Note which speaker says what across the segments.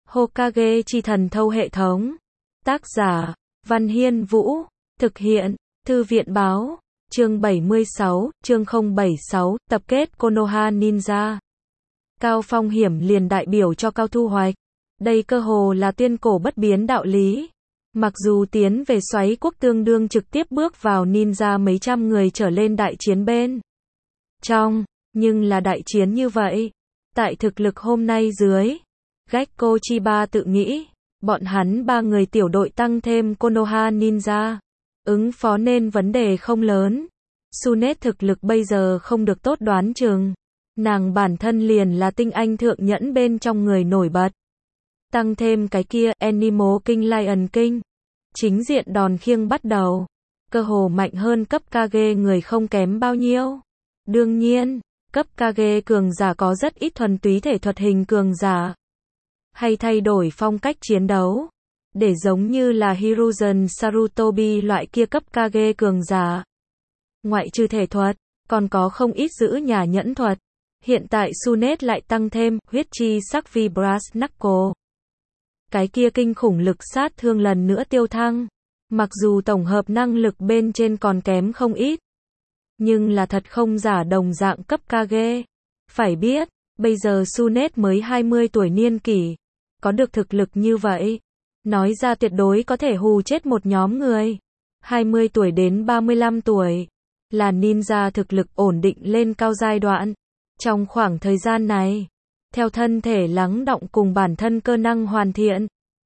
Speaker 1: Hokage chi thần thâu hệ thống. Tác giả, Văn Hiên Vũ. Thực hiện, Thư viện báo. Chương 76, chương 076, tập kết Konoha Ninja. Cao phong hiểm liền đại biểu cho cao thu hoạch. Đây cơ hồ là tiên cổ bất biến đạo lý. Mặc dù tiến về xoáy quốc tương đương trực tiếp bước vào ninja mấy trăm người trở lên đại chiến bên trong, nhưng là đại chiến như vậy. Tại thực lực hôm nay dưới, Gekko Chiba tự nghĩ, bọn hắn 3 người tiểu đội tăng thêm Konoha Ninja, ứng phó nên vấn đề không lớn. Tsunade thực lực bây giờ không được tốt đoán chừng. Nàng bản thân liền là tinh anh thượng nhẫn bên trong người nổi bật. Tăng thêm cái kia, Animal King Lion King. Chính diện đòn khiêng bắt đầu. Cơ hồ mạnh hơn cấp Kage người không kém bao nhiêu. Đương nhiên, cấp Kage cường giả có rất ít thuần túy thể thuật hình cường giả. Hay thay đổi phong cách chiến đấu. Để giống như là Hiruzen Sarutobi loại kia cấp Kage cường giả. Ngoại trừ thể thuật, còn có không ít giữ nhà nhẫn thuật. Hiện tại Tsunade lại tăng thêm huyết chi sắc vi Brass Knuckle. Cái kia kinh khủng lực sát thương lần nữa tiêu thăng. Mặc dù tổng hợp năng lực bên trên còn kém không ít, nhưng là thật không giả đồng dạng cấp Kage. Phải biết, bây giờ Tsunade mới 20 tuổi niên kỷ, có được thực lực như vậy, nói ra tuyệt đối có thể hù chết một nhóm người. 20 tuổi đến 35 tuổi, là ninja thực lực ổn định lên cao giai đoạn. Trong khoảng thời gian này, theo thân thể lắng đọng cùng bản thân cơ năng hoàn thiện,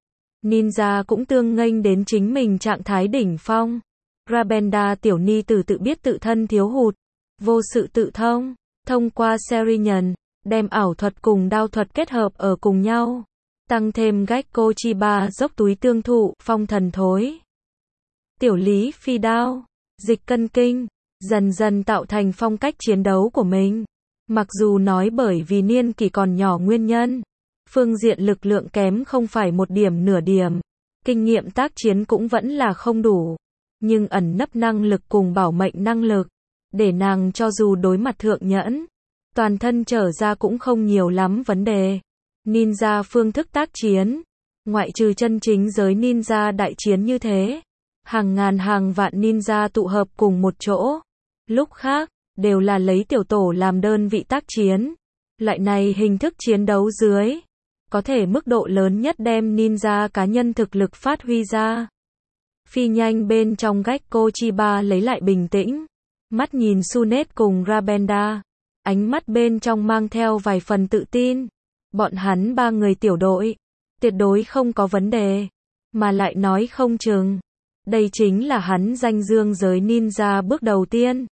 Speaker 1: ninja cũng tương nghênh đến chính mình trạng thái đỉnh phong. Rabenda tiểu ni tử tự biết tự thân thiếu hụt, vô sự tự thông, thông qua Serinhân, đem ảo thuật cùng đao thuật kết hợp ở cùng nhau. Tăng thêm Gekko Chiba dốc túi tương thụ, phong thần thối. Tiểu lý phi đao, dịch cân kinh, dần dần tạo thành phong cách chiến đấu của mình. Mặc dù nói bởi vì niên kỷ còn nhỏ nguyên nhân, phương diện lực lượng kém không phải một điểm nửa điểm, kinh nghiệm tác chiến cũng vẫn là không đủ, nhưng ẩn nấp năng lực cùng bảo mệnh năng lực, để nàng cho dù đối mặt thượng nhẫn, toàn thân trở ra cũng không nhiều lắm vấn đề. Ninja phương thức tác chiến, ngoại trừ chân chính giới ninja đại chiến như thế, hàng ngàn hàng vạn ninja tụ hợp cùng một chỗ, lúc khác, đều là lấy tiểu tổ làm đơn vị tác chiến. Loại này hình thức chiến đấu dưới, có thể mức độ lớn nhất đem ninja cá nhân thực lực phát huy ra. Phi nhanh bên trong Gekko Chiba lấy lại bình tĩnh, mắt nhìn Tsunade cùng Rabenda, ánh mắt bên trong mang theo vài phần tự tin. Bọn hắn 3 người tiểu đội, tuyệt đối không có vấn đề, mà lại nói không chừng, đây chính là hắn danh dương giới ninja bước đầu tiên.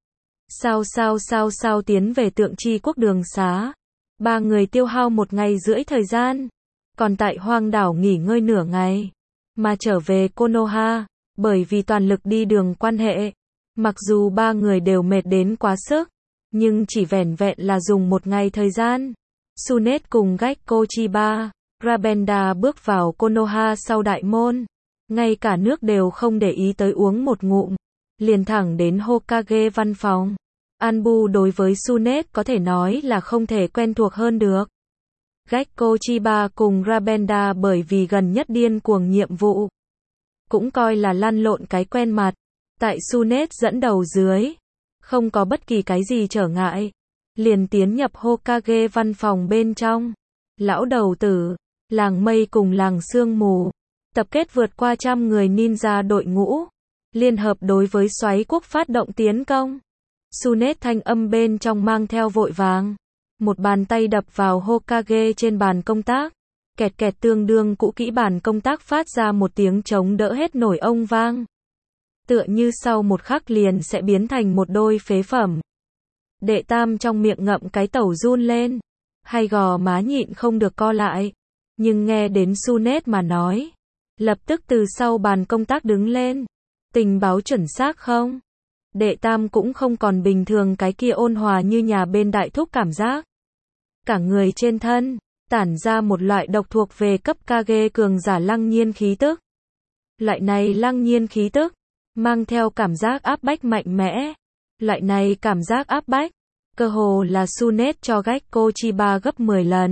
Speaker 1: Sao tiến về tượng chi quốc đường xá. 3 người tiêu hao 1 ngày rưỡi thời gian, còn tại hoang đảo nghỉ ngơi nửa ngày, mà trở về Konoha, bởi vì toàn lực đi đường quan hệ. Mặc dù 3 người đều mệt đến quá sức, nhưng chỉ vẻn vẹn là dùng 1 ngày thời gian. Tsunade cùng Gekko Chiba, Rabenda bước vào Konoha sau đại môn, ngay cả nước đều không để ý tới uống một ngụm, liền thẳng đến Hokage văn phòng. Anbu đối với Tsunade có thể nói là không thể quen thuộc hơn được. Gekko Chiba cùng Rabenda bởi vì gần nhất điên cuồng nhiệm vụ, cũng coi là lăn lộn cái quen mặt. Tại Tsunade dẫn đầu dưới, không có bất kỳ cái gì trở ngại, liền tiến nhập Hokage văn phòng bên trong. Lão đầu tử, làng mây cùng làng sương mù, tập kết vượt qua 100 người ninja đội ngũ, liên hợp đối với xoáy quốc phát động tiến công. Tsunade thanh âm bên trong mang theo vội vàng, một bàn tay đập vào Hokage trên bàn công tác, kẹt kẹt tương đương cũ kỹ bàn công tác phát ra một tiếng chống đỡ hết nổi ông vang. Tựa như sau một khắc liền sẽ biến thành một đôi phế phẩm. Đệ tam trong miệng ngậm cái tẩu run lên, hay gò má nhịn không được co lại, nhưng nghe đến Tsunade mà nói, lập tức từ sau bàn công tác đứng lên. Tình báo chuẩn xác không? Đệ tam cũng không còn bình thường cái kia ôn hòa như nhà bên đại thúc cảm giác. Cả người trên thân, tản ra một loại độc thuộc về cấp Kage cường giả lăng nhiên khí tức. Loại này lăng nhiên khí tức, mang theo cảm giác áp bách mạnh mẽ. Loại này cảm giác áp bách, cơ hồ là Tsunade cho Gekko Chiba gấp 10 lần.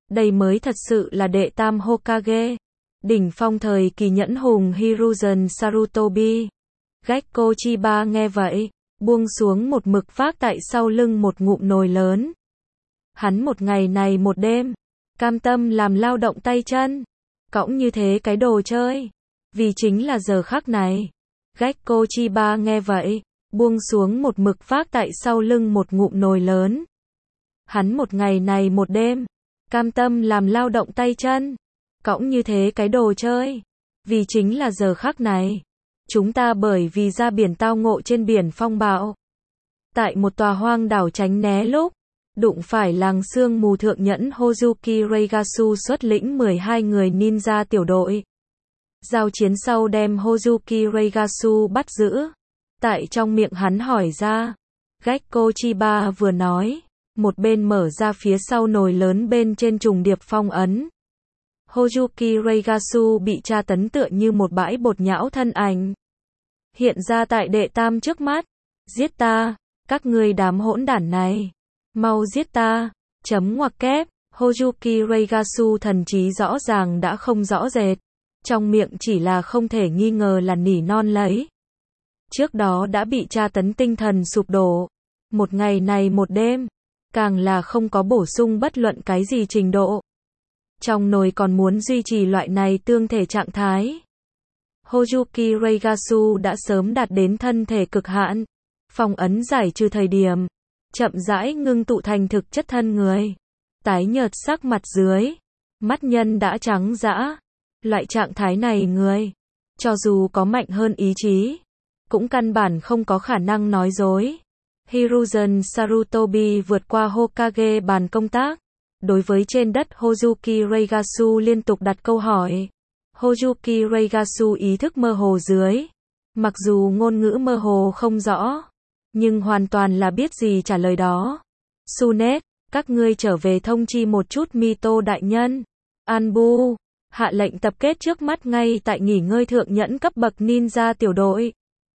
Speaker 1: Đây mới thật sự là đệ tam Hokage. Đỉnh phong thời kỳ nhẫn hùng Hiruzen Sarutobi. Gekko Chiba nghe vậy, buông xuống một mực vác tại sau lưng một ngụm nồi lớn. Hắn một ngày này một đêm, cam tâm làm lao động tay chân, cõng như thế cái đồ chơi, vì chính là giờ khắc này. Gekko Chiba nghe vậy, buông xuống một mực vác tại sau lưng một ngụm nồi lớn. Hắn một ngày này một đêm, cam tâm làm lao động tay chân, cõng như thế cái đồ chơi, vì chính là giờ khắc này. Chúng ta bởi vì ra biển tao ngộ trên biển phong bạo. Tại một tòa hoang đảo tránh né lúc, đụng phải làng sương mù thượng nhẫn Hozuki Reigasu xuất lĩnh 12 người ninja tiểu đội. Giao chiến sau đem Hozuki Reigasu bắt giữ. Tại trong miệng hắn hỏi ra, Gekko Chiba vừa nói, một bên mở ra phía sau nồi lớn bên trên trùng điệp phong ấn. Hozuki Reigasu bị tra tấn tựa như một bãi bột nhão thân ảnh. Hiện ra tại đệ tam trước mắt. Giết ta, các ngươi đám hỗn đản này. Mau giết ta. Chấm ngoặc kép. Hozuki Reigasu thần trí rõ ràng đã không rõ rệt. Trong miệng chỉ là không thể nghi ngờ là nỉ non lấy. Trước đó đã bị tra tấn tinh thần sụp đổ. Một ngày này một đêm. Càng là không có bổ sung bất luận cái gì trình độ. Trong nồi còn muốn duy trì loại này tương thể trạng thái. Hozuki Reigasu đã sớm đạt đến thân thể cực hạn. Phong ấn giải trừ thời điểm. Chậm rãi ngưng tụ thành thực chất thân người. Tái nhợt sắc mặt dưới. Mắt nhân đã trắng dã. Loại trạng thái này người, cho dù có mạnh hơn ý chí, cũng căn bản không có khả năng nói dối. Hiruzen Sarutobi vượt qua Hokage bàn công tác. Đối với trên đất Hozuki Reigasu liên tục đặt câu hỏi. Hozuki Reigasu ý thức mơ hồ dưới. Mặc dù ngôn ngữ mơ hồ không rõ, nhưng hoàn toàn là biết gì trả lời đó. Sunet, các ngươi trở về thông chi một chút Mito đại nhân. Anbu, hạ lệnh tập kết trước mắt ngay tại nghỉ ngơi thượng nhẫn cấp bậc ninja tiểu đội.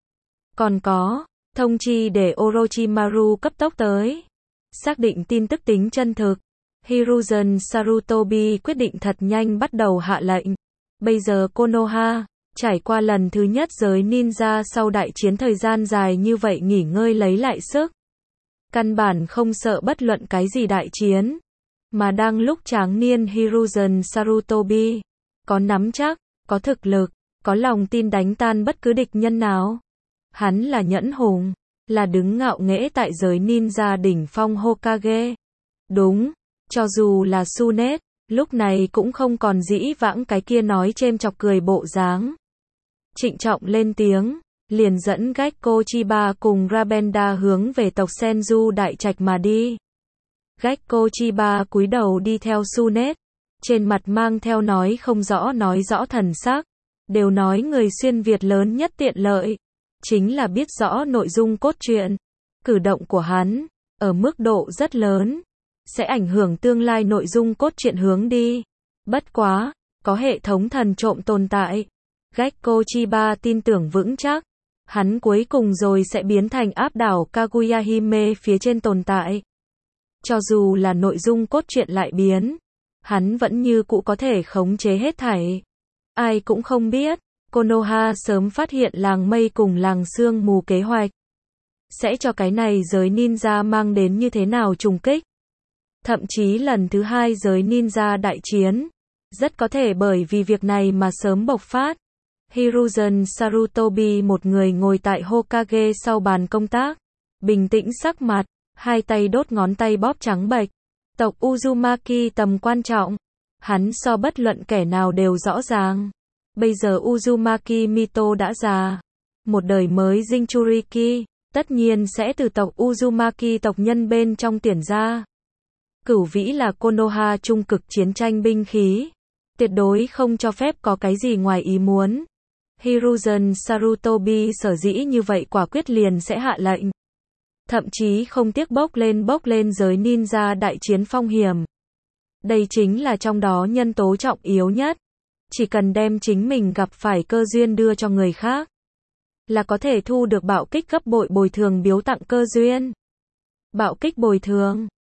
Speaker 1: Còn có, thông chi để Orochimaru cấp tốc tới. Xác định tin tức tính chân thực. Hiruzen Sarutobi quyết định thật nhanh bắt đầu hạ lệnh. Bây giờ Konoha, trải qua lần thứ nhất giới ninja sau đại chiến thời gian dài như vậy nghỉ ngơi lấy lại sức. Căn bản không sợ bất luận cái gì đại chiến. Mà đang lúc tráng niên Hiruzen Sarutobi, có nắm chắc, có thực lực, có lòng tin đánh tan bất cứ địch nhân nào. Hắn là nhẫn hùng, là đứng ngạo nghễ tại giới ninja đỉnh phong Hokage. Đúng, cho dù là Sunet, lúc này cũng không còn dĩ vãng cái kia nói chêm chọc cười bộ dáng. Trịnh trọng lên tiếng, liền dẫn Gekko Chiba cùng Rabenda hướng về tộc Senju đại trạch mà đi. Gekko Chiba cúi đầu đi theo Sunet, trên mặt mang theo nói rõ thần sắc, đều nói người xuyên Việt lớn nhất tiện lợi, chính là biết rõ nội dung cốt truyện, cử động của hắn, ở mức độ rất lớn, sẽ ảnh hưởng tương lai nội dung cốt truyện hướng đi. Bất quá, có hệ thống thần trộm tồn tại, Gekko Chiba tin tưởng vững chắc, hắn cuối cùng rồi sẽ biến thành áp đảo Kaguya Hime phía trên tồn tại. Cho dù là nội dung cốt truyện lại biến, hắn vẫn như cũ có thể khống chế hết thảy. Ai cũng không biết, Konoha sớm phát hiện làng mây cùng làng sương mù kế hoạch. Sẽ cho cái này giới ninja mang đến như thế nào trùng kích. Thậm chí lần thứ hai giới ninja đại chiến, rất có thể bởi vì việc này mà sớm bộc phát. Hiruzen Sarutobi một người ngồi tại Hokage sau bàn công tác, bình tĩnh sắc mặt, hai tay đốt ngón tay bóp trắng bệch. Tộc Uzumaki tầm quan trọng, hắn so bất luận kẻ nào đều rõ ràng. Bây giờ Uzumaki Mito đã già, một đời mới Jinchuriki, tất nhiên sẽ từ tộc Uzumaki tộc nhân bên trong tuyển ra. Cửu vĩ là Konoha trung cực chiến tranh binh khí, tuyệt đối không cho phép có cái gì ngoài ý muốn. Hiruzen Sarutobi sở dĩ như vậy quả quyết liền sẽ hạ lệnh. Thậm chí không tiếc bốc lên giới ninja đại chiến phong hiểm. Đây chính là trong đó nhân tố trọng yếu nhất. Chỉ cần đem chính mình gặp phải cơ duyên đưa cho người khác, là có thể thu được bạo kích gấp bội bồi thường biếu tặng cơ duyên. Bạo kích bồi thường